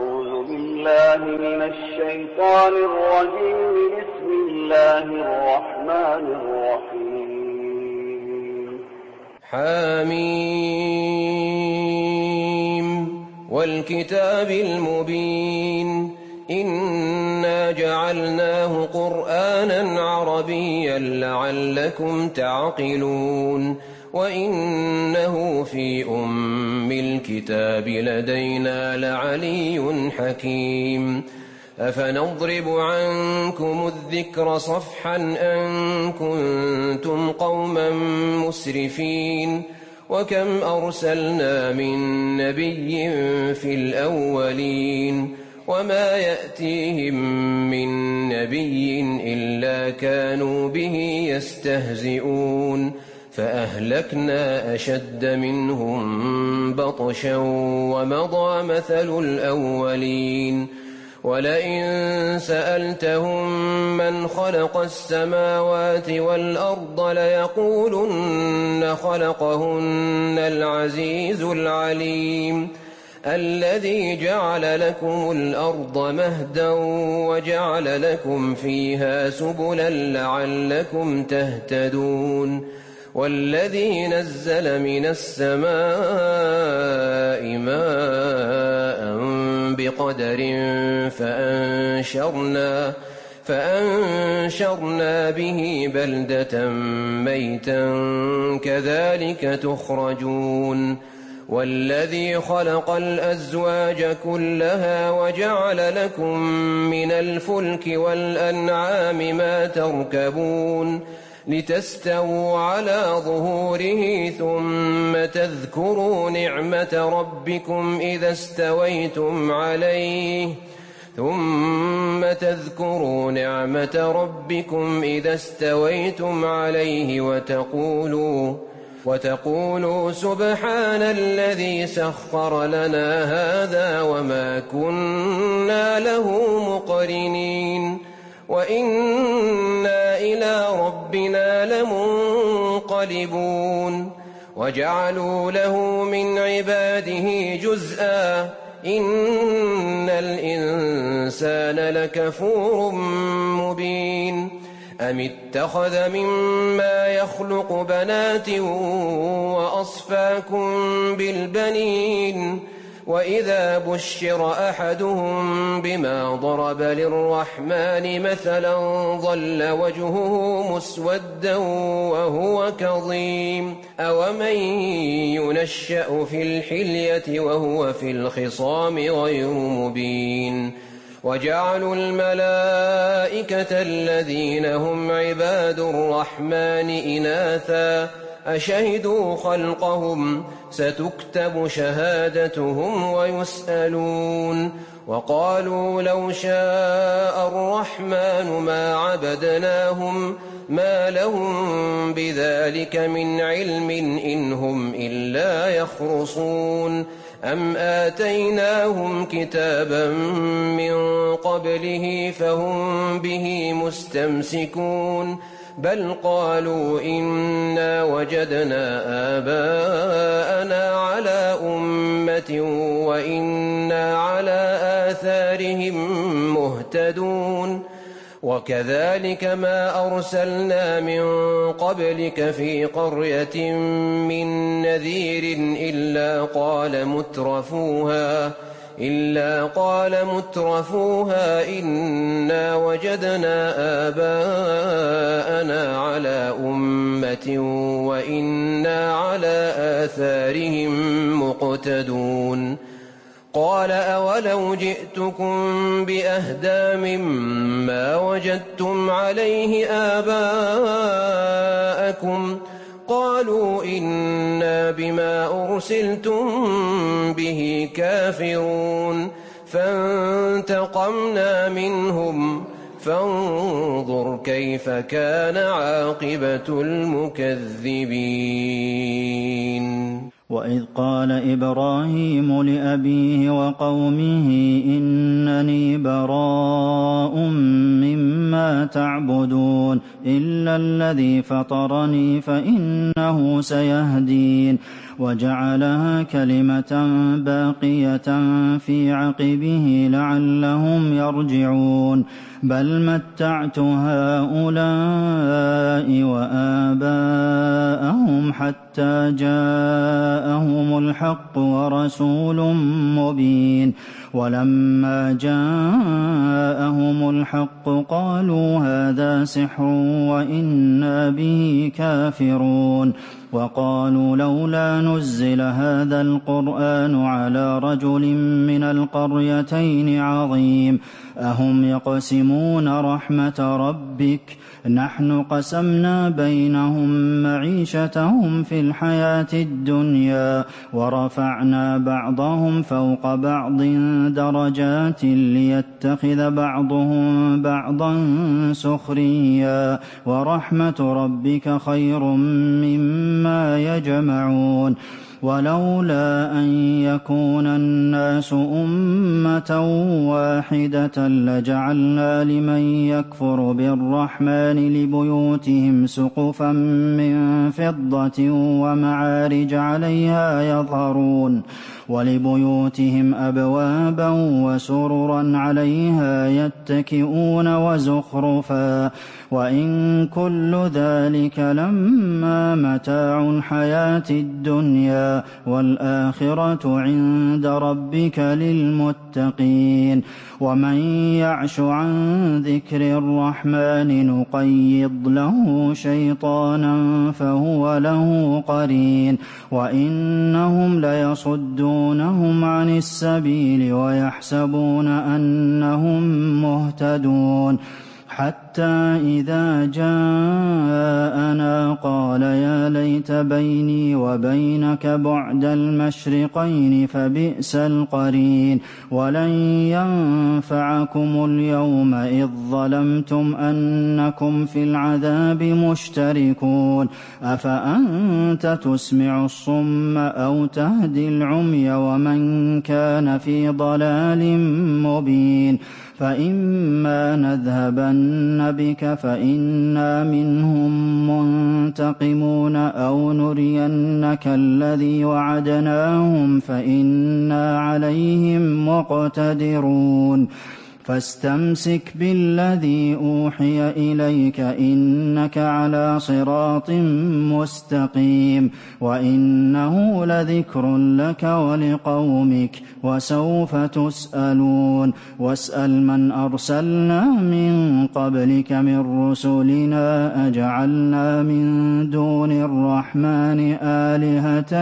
أعوذ بالله من الشيطان الرجيم. بسم الله الرحمن الرحيم. حميم والكتاب المبين إنا جعلناه قرآنا عربيا لعلكم تعقلون وإنه في أم الكتاب لدينا لعلي حكيم أفنضرب عنكم الذكر صفحا أن كنتم قوما مسرفين وكم أرسلنا من نبي في الأولين وما يأتيهم من نبي إلا كانوا به يستهزئون فأهلكنا أشد منهم بطشا ومضى مثل الأولين ولئن سألتهم من خلق السماوات والأرض ليقولن خلقهن العزيز العليم الذي جعل لكم الأرض مهدا وجعل لكم فيها سبلا لعلكم تهتدون والذي نزل من السماء ماء بقدر فأنشرنا به بلدة ميتا كذلك تخرجون والذي خلق الأزواج كلها وجعل لكم من الفلك والأنعام ما تركبون لتستووا على ظهوره ثم تذكروا نعمة ربكم إذا استويتم عليه وتقولوا سبحان الذي سخر لنا هذا وما كنا له مقرنين وإنا إلى ربنا لمنقلبون وجعلوا له من عباده جزءا إن الإنسان لكفور مبين أم اتخذ مما يخلق بنات وأصفاكم بالبنين وإذا بشر أحدهم بما ضرب للرحمن مثلا ظل وجهه مسودا وهو كظيم أومن ينشأ في الحلية وهو في الخصام غير مبين وجعلوا الملائكة الذين هم عباد الرحمن إناثا أشهدوا خلقهم ستكتب شهادتهم ويسألون وقالوا لو شاء الرحمن ما عبدناهم ما لهم بذلك من علم إن هم إلا يخرصون أم آتيناهم كتابا من قبله فهم به مستمسكون بل قالوا إنا وجدنا آباءنا على أمة وإنا على آثارهم مهتدون وكذلك ما أرسلنا من قبلك في قرية من نذير إلا قال مترفوها إنا وجدنا آباءنا على أمة وإنا على آثارهم مقتدون قال أولو جئتكم بأهدى مما وجدتم عليه آباءكم قالوا إنا بما أرسلتم به كافرون فانتقمنا منهم فانظر كيف كان عاقبة المكذبين وإذ قال إبراهيم لأبيه وقومه إنني براء مما تعبدون إلا الذي فطرني فإنه سيهدين وجعلها كلمة باقية في عقبه لعلهم يرجعون بل متعت هؤلاء وآباءهم حتى جاءهم الحق ورسول مبين ولما جاءهم الحق قالوا هذا سحر وإنا به كافرون وقالوا لولا نزل هذا القرآن على رجل من القريتين عظيم أهم يقسمون رحمة ربك نحن قسمنا بينهم معيشتهم في الحياة الدنيا ورفعنا بعضهم فوق بعض درجات ليتخذ بعضهم بعضا سخريا ورحمة ربك خير مما يجمعون ولولا أن يكون الناس أمة واحدة لجعلنا لمن يكفر بالرحمن لبيوتهم سقفا من فضة ومعارج عليها يظهرون ولبيوتهم أبوابا وسررا عليها يتكئون وزخرفا وإن كل ذلك لما متاع الحياة الدنيا والآخرة عند ربك للمتقين ومن يعش عن ذكر الرحمن نقيض له شيطانا فهو له قرين وإنهم ليصدونهم عن السبيل ويحسبون أنهم مهتدون حتى إذا جاءنا قال يا ليت بيني وبينك بعد المشرقين فبئس القرين ولن ينفعكم اليوم إذ ظلمتم أنكم في العذاب مشتركون أفأنت تسمع الصم أو تهدي العمي ومن كان في ضلال مبين فإما نذهبن بك فإنا منهم منتقمون أو نرينك الذي وعدناهم فإنا عليهم مقتدرون فاستمسك بالذي أوحي إليك إنك على صراط مستقيم وإنه لذكر لك ولقومك وسوف تسألون واسأل من أرسلنا من قبلك من رسلنا أجعلنا من دون الرحمن آلهة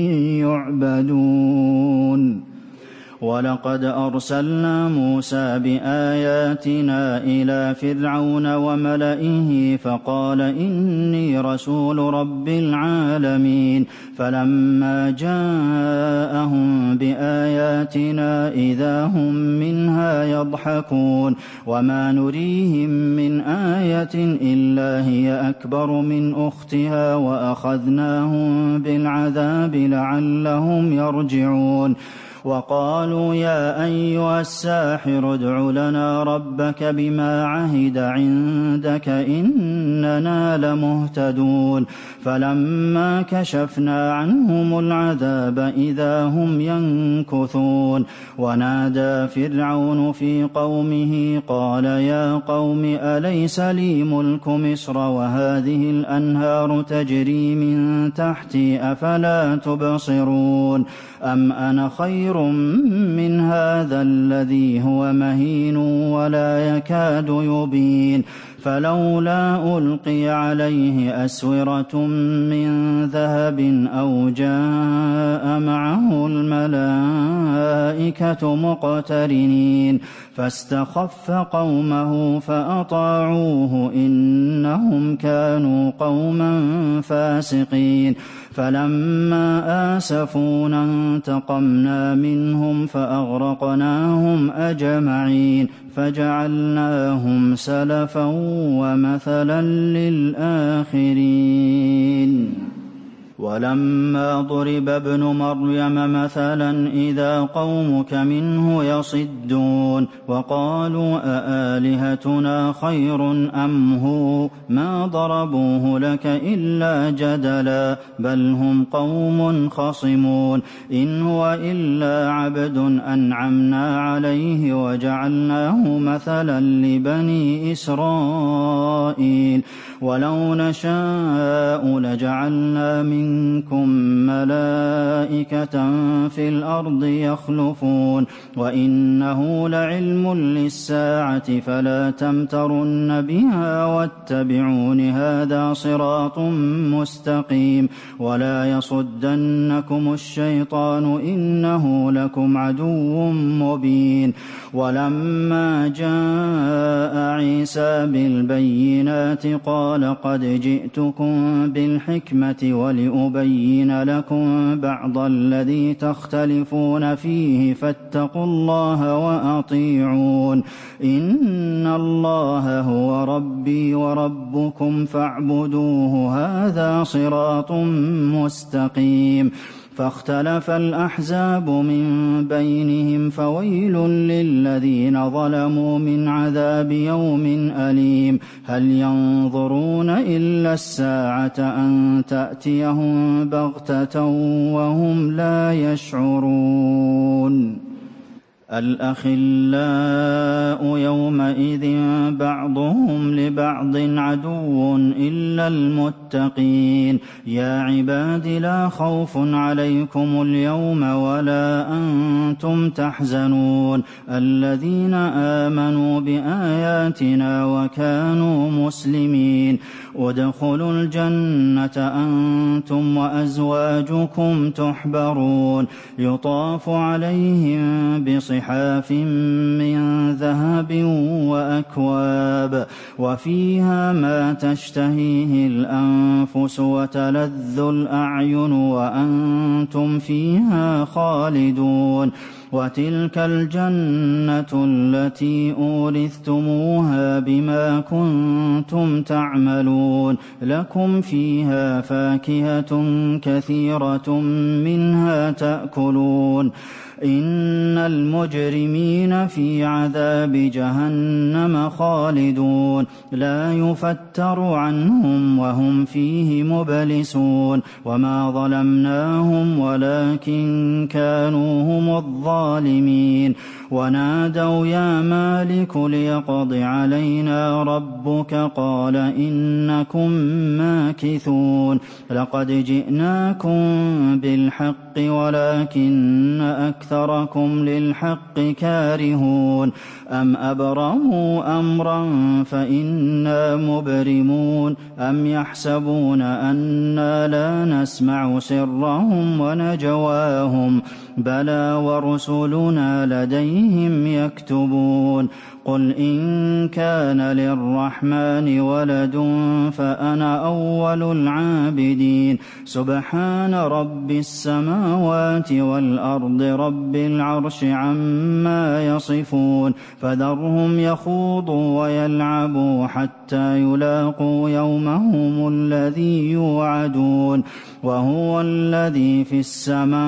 يعبدون ولقد أرسلنا موسى بآياتنا إلى فرعون وملئه فقال إني رسول رب العالمين فلما جاءهم بآياتنا إذا هم منها يضحكون وما نريهم من آية إلا هي أكبر من أختها وأخذناهم بالعذاب لعلهم يرجعون وقالوا يا أيها الساحر ادع لنا ربك بما عهد عندك إننا لمهتدون فلما كشفنا عنهم العذاب إذا هم ينكثون ونادى فرعون في قومه قال يا قوم أليس لي ملك مصر وهذه الأنهار تجري من تحتي أفلا تبصرون أم أنا خير من هذا الذي هو مهين ولا يكاد يبين فلولا ألقي عليه أسورة من ذهب أو جاء معه الملائكة مقترنين فاستخف قومه فأطاعوه إنهم كانوا قوما فاسقين فلما آسفونا انتقمنا منهم فأغرقناهم أجمعين فجعلناهم سلفا ومثلا للآخرين ولما ضرب ابن مريم مثلا إذا قومك منه يصدون وقالوا أآلهتنا خير أم هو ما ضربوه لك إلا جدلا بل هم قوم خصمون إن هو إلا عبد أنعمنا عليه وجعلناه مثلا لبني إسرائيل ولو نشاء لجعلنا منكم ملائكة في الأرض يخلفون وإنه لعلم للساعة فلا تمترن بها واتبعون هذا صراط مستقيم ولا يصدنكم الشيطان إنه لكم عدو مبين ولما جاء عيسى بالبينات قال قد جئتكم بالحكمة ولأبين لكم بعض الذي تختلفون فيه فاتقوا الله وأطيعون إن الله هو ربي وربكم فاعبدوه هذا صراط مستقيم فاختلف الأحزاب من بينهم فويل للذين ظلموا من عذاب يوم أليم هل ينظرون إلا الساعة أن تأتيهم بغتة وهم لا يشعرون الأخلاء يومئذ بعضهم لبعض عدو إلا المتقين يا عباد لا خوف عليكم اليوم ولا أنتم تحزنون الذين آمنوا بآياتنا وكانوا مسلمين ادخلوا الجنة أنتم وأزواجكم تحبرون يطاف عليهم بصحاف من ذهب وأكواب وفيها ما تشتهيه الأنفس وتلذ الأعين وأنتم فيها خالدون وتلك الجنة التي أورثتموها بما كنتم تعملون لكم فيها فاكهة كثيرة منها تأكلون إن المجرمين في عذاب جهنم خالدون لا يفتر عنهم وهم فيه مبلسون وما ظلمناهم ولكن كانوا هم الظالمين ونادوا يا مالك ليقض علينا ربك قال إنكم ماكثون لقد جئناكم بالحق ولكن أكثركم للحق كارهون أم أبرموا أمرا فإنا مبرمون أم يحسبون أنا لا نسمع سرهم ونجواهم بلى ورسلنا لديهم يكتبون قل إن كان للرحمن ولد فأنا أول العابدين سبحان رب السماوات والأرض رب العرش عما يصفون فذرهم يخوضوا ويلعبوا حتى يلاقوا يومهم الذي يوعدون وهو الذي في السماء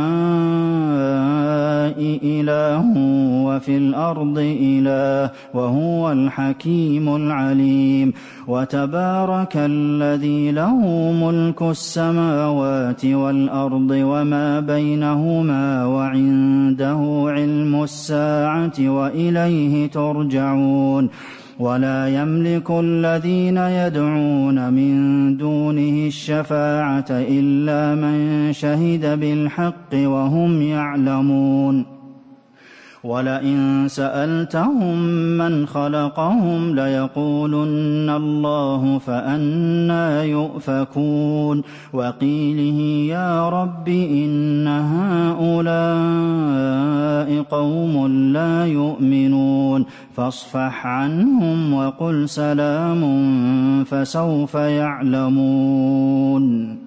إله وفي الأرض إله وهو الحكيم العليم وتبارك الذي له ملك السماوات والأرض وما بينهما وعنده علم الساعة وإليه ترجعون ولا يملك الذين يدعون من دونه الشفاعة إلا من شهد بالحق وهم يعلمون ولئن سألتهم من خلقهم ليقولن الله فأنى يؤفكون وقيله يا رب إن هؤلاء قوم لا يؤمنون فاصفح عنهم وقل سلام فسوف يعلمون